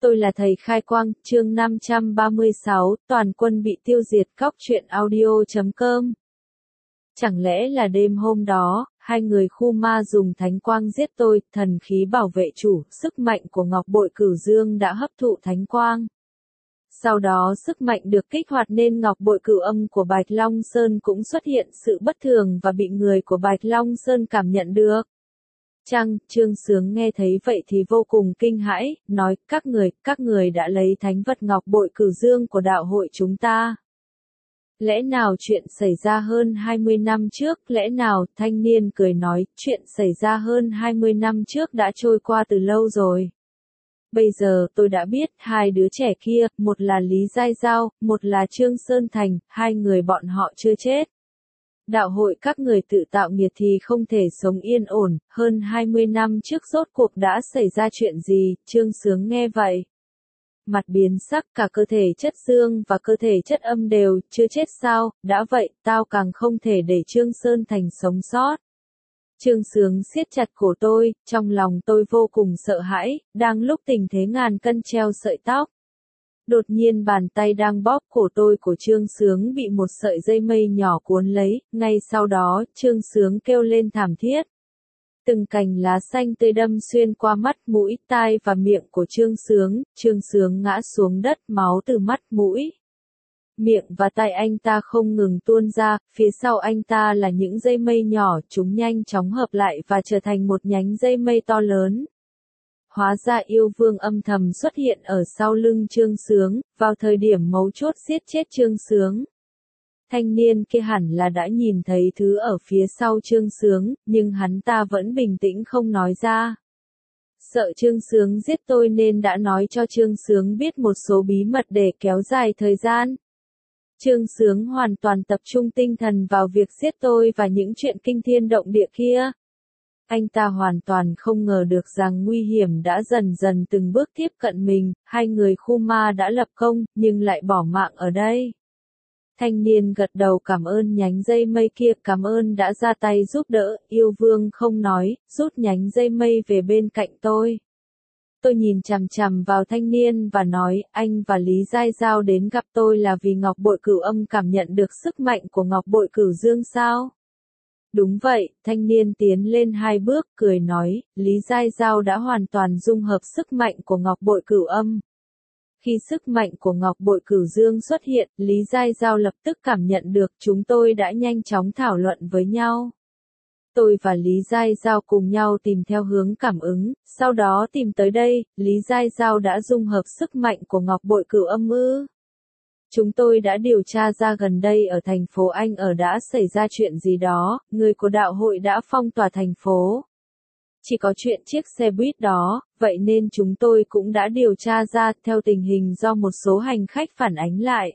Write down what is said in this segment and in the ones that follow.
Tôi là thầy khai quang, chương 536, toàn quân bị tiêu diệt. Cóc truyện audio.com. Chẳng lẽ là đêm hôm đó, hai người khu ma dùng thánh quang giết tôi, thần khí bảo vệ chủ, sức mạnh của Ngọc Bội Cửu Dương đã hấp thụ thánh quang. Sau đó sức mạnh được kích hoạt nên Ngọc Bội Cửu Âm của Bạch Long Sơn cũng xuất hiện sự bất thường và bị người của Bạch Long Sơn cảm nhận được. Trương Sướng nghe thấy vậy thì vô cùng kinh hãi, nói, các người đã lấy thánh vật Ngọc Bội Cửu Dương của đạo hội chúng ta. Lẽ nào chuyện xảy ra hơn 20 năm trước, lẽ nào, thanh niên cười nói, chuyện xảy ra hơn 20 năm trước đã trôi qua từ lâu rồi. Bây giờ tôi đã biết hai đứa trẻ kia, một là Lý Giai Giao, một là Trương Sơn Thành, hai người bọn họ chưa chết. Đạo hội các người tự tạo nghiệt thì không thể sống yên ổn, hơn 20 năm trước rốt cuộc đã xảy ra chuyện gì, Trương Sướng nghe vậy. Mặt biến sắc, cả cơ thể chất dương và cơ thể chất âm đều, chưa chết sao, đã vậy, tao càng không thể để Trương Sơn Thành sống sót. Trương Sướng siết chặt cổ tôi, trong lòng tôi vô cùng sợ hãi, đang lúc tình thế ngàn cân treo sợi tóc. Đột nhiên bàn tay đang bóp cổ tôi của Trương Sướng bị một sợi dây mây nhỏ cuốn lấy, ngay sau đó, Trương Sướng kêu lên thảm thiết. Từng cành lá xanh tươi đâm xuyên qua mắt, mũi, tai và miệng của Trương Sướng ngã xuống đất, máu từ mắt, mũi, miệng và tai anh ta không ngừng tuôn ra, phía sau anh ta là những dây mây nhỏ, chúng nhanh chóng hợp lại và trở thành một nhánh dây mây to lớn. Hóa ra yêu vương âm thầm xuất hiện ở sau lưng Trương Sướng, vào thời điểm mấu chốt giết chết Trương Sướng. Thanh niên kia hẳn là đã nhìn thấy thứ ở phía sau Trương Sướng, nhưng hắn ta vẫn bình tĩnh không nói ra. Sợ Trương Sướng giết tôi nên đã nói cho Trương Sướng biết một số bí mật để kéo dài thời gian. Trương Sướng hoàn toàn tập trung tinh thần vào việc giết tôi và những chuyện kinh thiên động địa kia. Anh ta hoàn toàn không ngờ được rằng nguy hiểm đã dần dần từng bước tiếp cận mình, hai người khu ma đã lập công, nhưng lại bỏ mạng ở đây. Thanh niên gật đầu cảm ơn nhánh dây mây kia, cảm ơn đã ra tay giúp đỡ, yêu vương không nói, rút nhánh dây mây về bên cạnh tôi. Tôi nhìn chằm chằm vào thanh niên và nói, anh và Lý Giai Giao đến gặp tôi là vì Ngọc Bội Cửu Âm cảm nhận được sức mạnh của Ngọc Bội Cửu Dương sao? Đúng vậy, thanh niên tiến lên hai bước, cười nói, Lý Giai Giao đã hoàn toàn dung hợp sức mạnh của Ngọc Bội Cửu Âm. Khi sức mạnh của Ngọc Bội Cửu Dương xuất hiện, Lý Giai Giao lập tức cảm nhận được, chúng tôi đã nhanh chóng thảo luận với nhau. Tôi và Lý Giai Giao cùng nhau tìm theo hướng cảm ứng, sau đó tìm tới đây, Lý Giai Giao đã dung hợp sức mạnh của Ngọc Bội Cửu Âm ư. Chúng tôi đã điều tra ra gần đây ở thành phố Anh đã xảy ra chuyện gì đó, người của đạo hội đã phong tỏa thành phố. Chỉ có chuyện chiếc xe buýt đó, vậy nên chúng tôi cũng đã điều tra ra theo tình hình do một số hành khách phản ánh lại.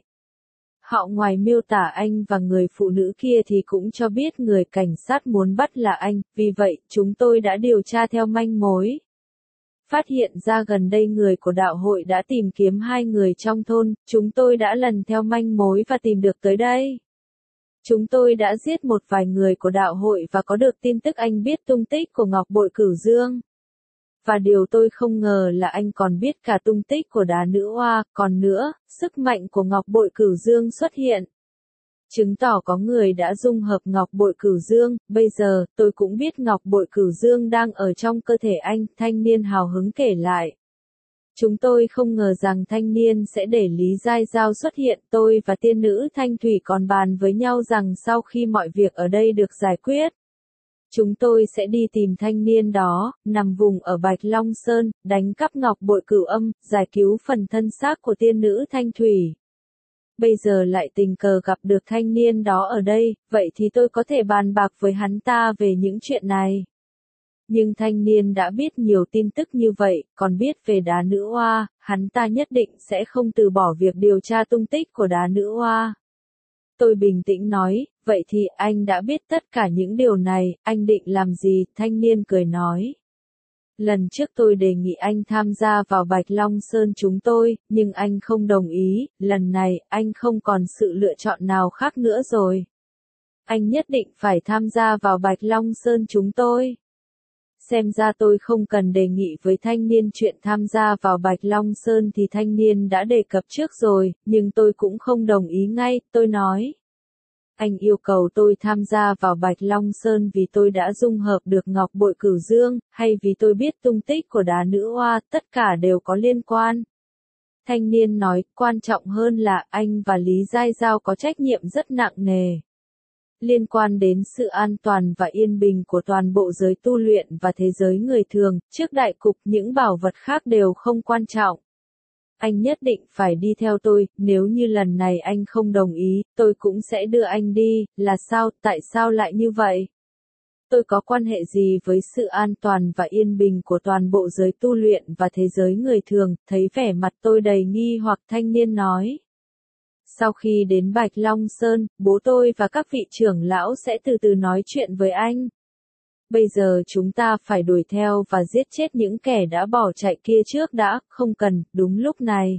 Họ ngoài miêu tả anh và người phụ nữ kia thì cũng cho biết người cảnh sát muốn bắt là anh, vì vậy chúng tôi đã điều tra theo manh mối. Phát hiện ra gần đây người của đạo hội đã tìm kiếm hai người trong thôn, chúng tôi đã lần theo manh mối và tìm được tới đây. Chúng tôi đã giết một vài người của đạo hội và có được tin tức anh biết tung tích của Ngọc Bội Cửu Dương. Và điều tôi không ngờ là anh còn biết cả tung tích của đá nữ hoa, còn nữa, sức mạnh của Ngọc Bội Cửu Dương xuất hiện. Chứng tỏ có người đã dung hợp Ngọc Bội Cửu Dương, bây giờ, tôi cũng biết Ngọc Bội Cửu Dương đang ở trong cơ thể anh, thanh niên hào hứng kể lại. Chúng tôi không ngờ rằng thanh niên sẽ để Lý Giai Giao xuất hiện, tôi và tiên nữ Thanh Thủy còn bàn với nhau rằng sau khi mọi việc ở đây được giải quyết, chúng tôi sẽ đi tìm thanh niên đó, nằm vùng ở Bạch Long Sơn, đánh cắp Ngọc Bội Cửu Âm, giải cứu phần thân xác của tiên nữ Thanh Thủy. Bây giờ lại tình cờ gặp được thanh niên đó ở đây, vậy thì tôi có thể bàn bạc với hắn ta về những chuyện này. Nhưng thanh niên đã biết nhiều tin tức như vậy, còn biết về đá nữ hoa, hắn ta nhất định sẽ không từ bỏ việc điều tra tung tích của đá nữ hoa. Tôi bình tĩnh nói, vậy thì anh đã biết tất cả những điều này, anh định làm gì? Thanh niên cười nói. Lần trước tôi đề nghị anh tham gia vào Bạch Long Sơn chúng tôi, nhưng anh không đồng ý, lần này, anh không còn sự lựa chọn nào khác nữa rồi. Anh nhất định phải tham gia vào Bạch Long Sơn chúng tôi. xem ra tôi không cần đề nghị với thanh niên chuyện tham gia vào Bạch Long Sơn thì thanh niên đã đề cập trước rồi, nhưng tôi cũng không đồng ý ngay, tôi nói. Anh yêu cầu tôi tham gia vào Bạch Long Sơn vì tôi đã dung hợp được ngọc bội cửu dương, hay vì tôi biết tung tích của đá nữ hoa, tất cả đều có liên quan. Thanh niên nói, quan trọng hơn là anh và Lý Giai Giao có trách nhiệm rất nặng nề. Liên quan đến sự an toàn và yên bình của toàn bộ giới tu luyện và thế giới người thường, trước đại cục những bảo vật khác đều không quan trọng. Anh nhất định phải đi theo tôi, nếu như lần này anh không đồng ý, tôi cũng sẽ đưa anh đi, là sao, tại sao lại như vậy? Tôi có quan hệ gì với sự an toàn và yên bình của toàn bộ giới tu luyện và thế giới người thường, thấy vẻ mặt tôi đầy nghi hoặc thanh niên nói. Sau khi đến Bạch Long Sơn, bố tôi và các vị trưởng lão sẽ từ từ nói chuyện với anh. Bây giờ chúng ta phải đuổi theo và giết chết những kẻ đã bỏ chạy kia trước đã, không cần, đúng lúc này.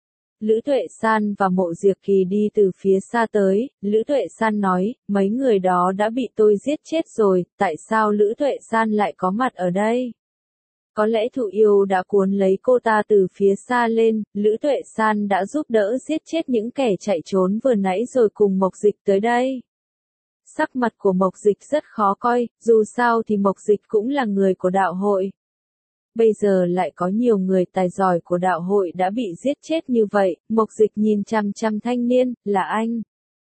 Lữ Tuệ San và Mộ Diệp Kỳ đi từ phía xa tới, Lữ Tuệ San nói, mấy người đó đã bị tôi giết chết rồi, tại sao Lữ Tuệ San lại có mặt ở đây? Có lẽ Thụ Yêu đã cuốn lấy cô ta từ phía xa lên, Lữ Tuệ San đã giúp đỡ giết chết những kẻ chạy trốn vừa nãy rồi cùng Mộc Dịch tới đây. Sắc mặt của Mộc Dịch rất khó coi, dù sao thì Mộc Dịch cũng là người của đạo hội. Bây giờ lại có nhiều người tài giỏi của đạo hội đã bị giết chết như vậy, Mộc Dịch nhìn chằm chằm thanh niên, là anh.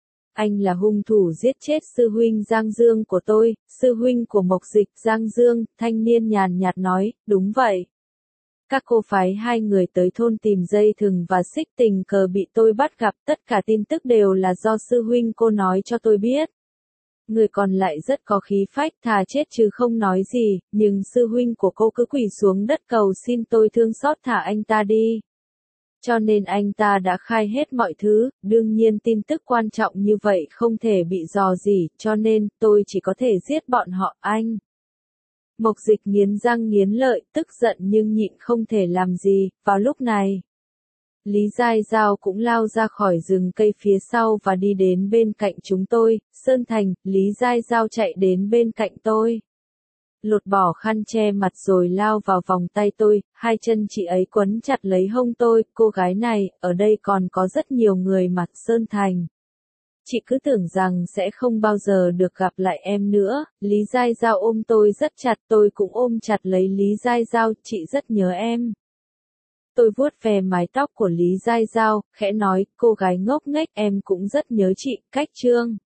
Anh là hung thủ giết chết sư huynh Giang Dương của tôi, sư huynh của Mộc Dịch Giang Dương, thanh niên nhàn nhạt nói, đúng vậy. Các cô phái hai người tới thôn tìm dây thừng và xích tình cờ bị tôi bắt gặp, tất cả tin tức đều là do sư huynh cô nói cho tôi biết. Người còn lại rất có khí phách, thà chết chứ không nói gì, nhưng sư huynh của cô cứ quỳ xuống đất cầu xin tôi thương xót thả anh ta đi. Cho nên anh ta đã khai hết mọi thứ, đương nhiên tin tức quan trọng như vậy không thể bị dò dỉ, cho nên tôi chỉ có thể giết bọn họ, anh. Mộc Dịch nghiến răng nghiến lợi, tức giận nhưng nhịn không thể làm gì, vào lúc này. Lý Giai Giao cũng lao ra khỏi rừng cây phía sau và đi đến bên cạnh chúng tôi, Sơn Thành, Lý Giai Giao chạy đến bên cạnh tôi. Lột bỏ khăn che mặt rồi lao vào vòng tay tôi, hai chân chị ấy quấn chặt lấy hông tôi, cô gái này, ở đây còn có rất nhiều người mặt Sơn Thành. Chị cứ tưởng rằng sẽ không bao giờ được gặp lại em nữa, Lý Giai Giao ôm tôi rất chặt, tôi cũng ôm chặt lấy Lý Giai Giao, chị rất nhớ em. Tôi vuốt về mái tóc của Lý Giai Giao, khẽ nói, cô gái ngốc nghếch, em cũng rất nhớ chị, Cách Trương.